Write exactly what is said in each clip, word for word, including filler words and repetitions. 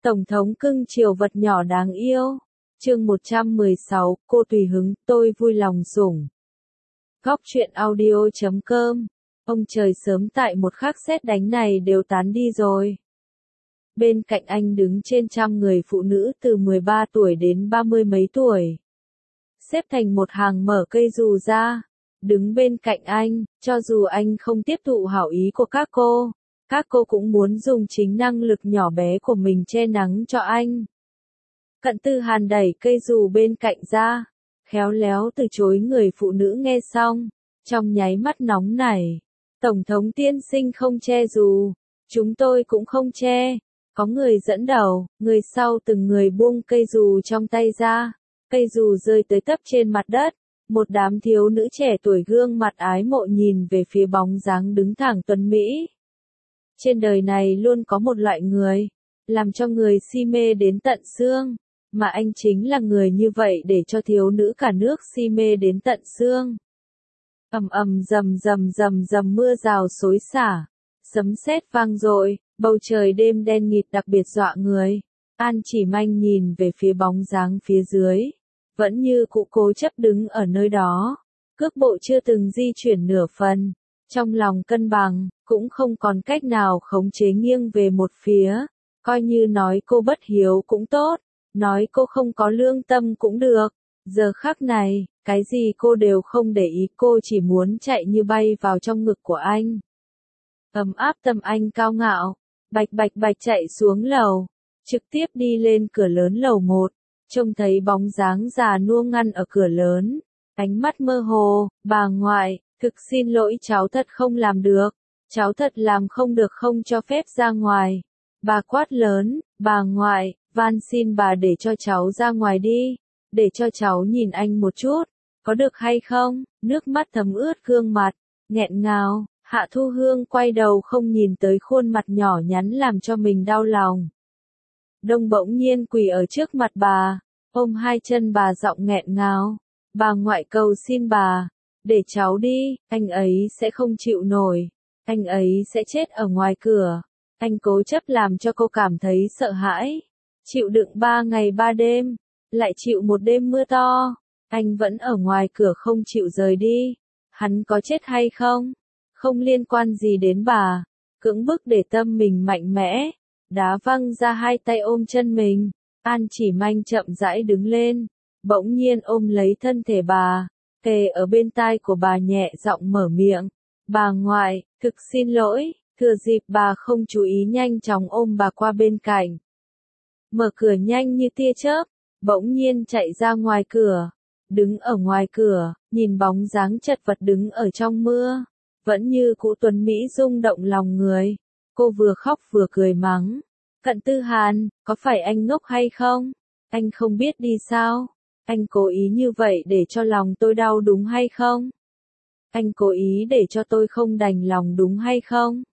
Tổng thống cưng chiều vật nhỏ đáng yêu. Chương một trăm mười sáu, cô tùy hứng, tôi vui lòng sủng. Góc truyện audio chấm com. Ông trời sớm tại một khắc sét đánh này đều tán đi rồi. Bên cạnh anh đứng trên trăm người phụ nữ từ mười ba tuổi đến ba mươi mấy tuổi. Xếp thành một hàng mở cây dù ra. Đứng bên cạnh anh, cho dù anh không tiếp thụ hảo ý của các cô, các cô cũng muốn dùng chính năng lực nhỏ bé của mình che nắng cho anh. Cận Tư Hàn đẩy cây dù bên cạnh ra, khéo léo từ chối người phụ nữ nghe xong, trong nháy mắt nóng nảy. Tổng thống tiên sinh không che dù, chúng tôi cũng không che. Có người dẫn đầu, người sau từng người buông cây dù trong tay ra, cây dù rơi tới tấp trên mặt đất. Một đám thiếu nữ trẻ tuổi gương mặt ái mộ nhìn về phía bóng dáng đứng thẳng tuấn Mỹ. Trên đời này luôn có một loại người, làm cho người si mê đến tận xương, mà anh chính là người như vậy để cho thiếu nữ cả nước si mê đến tận xương. Ầm ầm rầm rầm rầm rầm mưa rào xối xả, sấm sét vang dội, bầu trời đêm đen nghịt đặc biệt dọa người. An Chỉ Manh nhìn về phía bóng dáng phía dưới, vẫn như cũ cố chấp đứng ở nơi đó, cước bộ chưa từng di chuyển nửa phần, trong lòng cân bằng, cũng không còn cách nào khống chế nghiêng về một phía, coi như nói cô bất hiếu cũng tốt, nói cô không có lương tâm cũng được, giờ khắc này, cái gì cô đều không để ý, cô chỉ muốn chạy như bay vào trong ngực của anh. Ấm áp tâm anh cao ngạo, bạch bạch bạch chạy xuống lầu, trực tiếp đi lên cửa lớn lầu một. Trông thấy bóng dáng già nua ngăn ở cửa lớn, ánh mắt mơ hồ, bà ngoại, thực xin lỗi cháu thật không làm được, cháu thật làm không được không cho phép ra ngoài. Bà quát lớn, bà ngoại, van xin bà để cho cháu ra ngoài đi, để cho cháu nhìn anh một chút, có được hay không? Nước mắt thấm ướt gương mặt, nghẹn ngào, Hạ Thu Hương quay đầu không nhìn tới khuôn mặt nhỏ nhắn làm cho mình đau lòng. Đông bỗng nhiên quỳ ở trước mặt bà, ôm hai chân bà giọng nghẹn ngào, bà ngoại cầu xin bà, để cháu đi, anh ấy sẽ không chịu nổi, anh ấy sẽ chết ở ngoài cửa, anh cố chấp làm cho cô cảm thấy sợ hãi, chịu đựng ba ngày ba đêm, lại chịu một đêm mưa to, anh vẫn ở ngoài cửa không chịu rời đi, hắn có chết hay không, không liên quan gì đến bà, cưỡng bức để tâm mình mạnh mẽ. Đá văng ra hai tay ôm chân mình, An Chỉ Manh chậm rãi đứng lên, bỗng nhiên ôm lấy thân thể bà, kề ở bên tai của bà nhẹ giọng mở miệng, bà ngoại, thực xin lỗi, thừa dịp bà không chú ý nhanh chóng ôm bà qua bên cạnh. Mở cửa nhanh như tia chớp, bỗng nhiên chạy ra ngoài cửa, đứng ở ngoài cửa, nhìn bóng dáng chật vật đứng ở trong mưa, vẫn như cũ tuấn Mỹ rung động lòng người. Cô vừa khóc vừa cười mắng. Cận Tư Hàn, có phải anh ngốc hay không? Anh không biết đi sao? Anh cố ý như vậy để cho lòng tôi đau đúng hay không? Anh cố ý để cho tôi không đành lòng đúng hay không?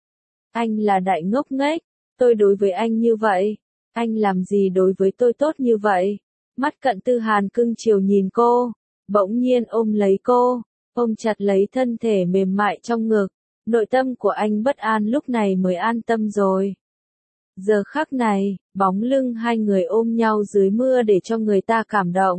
Anh là đại ngốc nghếch, tôi đối với anh như vậy. Anh làm gì đối với tôi tốt như vậy? Mắt Cận Tư Hàn cưng chiều nhìn cô, bỗng nhiên ôm lấy cô, ôm chặt lấy thân thể mềm mại trong ngực. Nội tâm của anh bất an lúc này mới an tâm rồi. Giờ khắc này, bóng lưng hai người ôm nhau dưới mưa để cho người ta cảm động.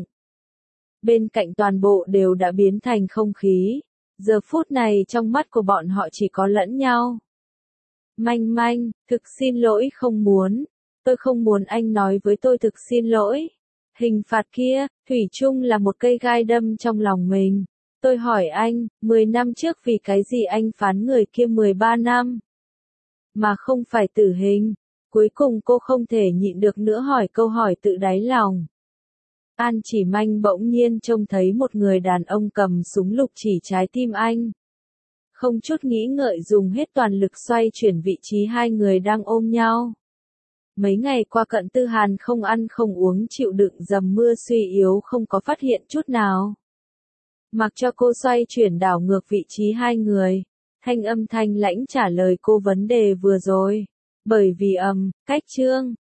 Bên cạnh toàn bộ đều đã biến thành không khí. Giờ phút này trong mắt của bọn họ chỉ có lẫn nhau. Manh Manh, thực xin lỗi không muốn. Tôi không muốn anh nói với tôi thực xin lỗi. Hình phạt kia, thủy chung là một cây gai đâm trong lòng mình. Tôi hỏi anh, mười năm trước vì cái gì anh phán người kia mười ba năm? Mà không phải tử hình. Cuối cùng cô không thể nhịn được nữa hỏi câu hỏi tự đáy lòng. An Chỉ Manh bỗng nhiên trông thấy một người đàn ông cầm súng lục chỉ trái tim anh. Không chút nghĩ ngợi dùng hết toàn lực xoay chuyển vị trí hai người đang ôm nhau. Mấy ngày qua Cận Tư Hàn không ăn không uống chịu đựng dầm mưa suy yếu không có phát hiện chút nào. Mặc cho cô xoay chuyển đảo ngược vị trí hai người, thanh âm thanh lãnh trả lời cô vấn đề vừa rồi. Bởi vì ầm, cách chương,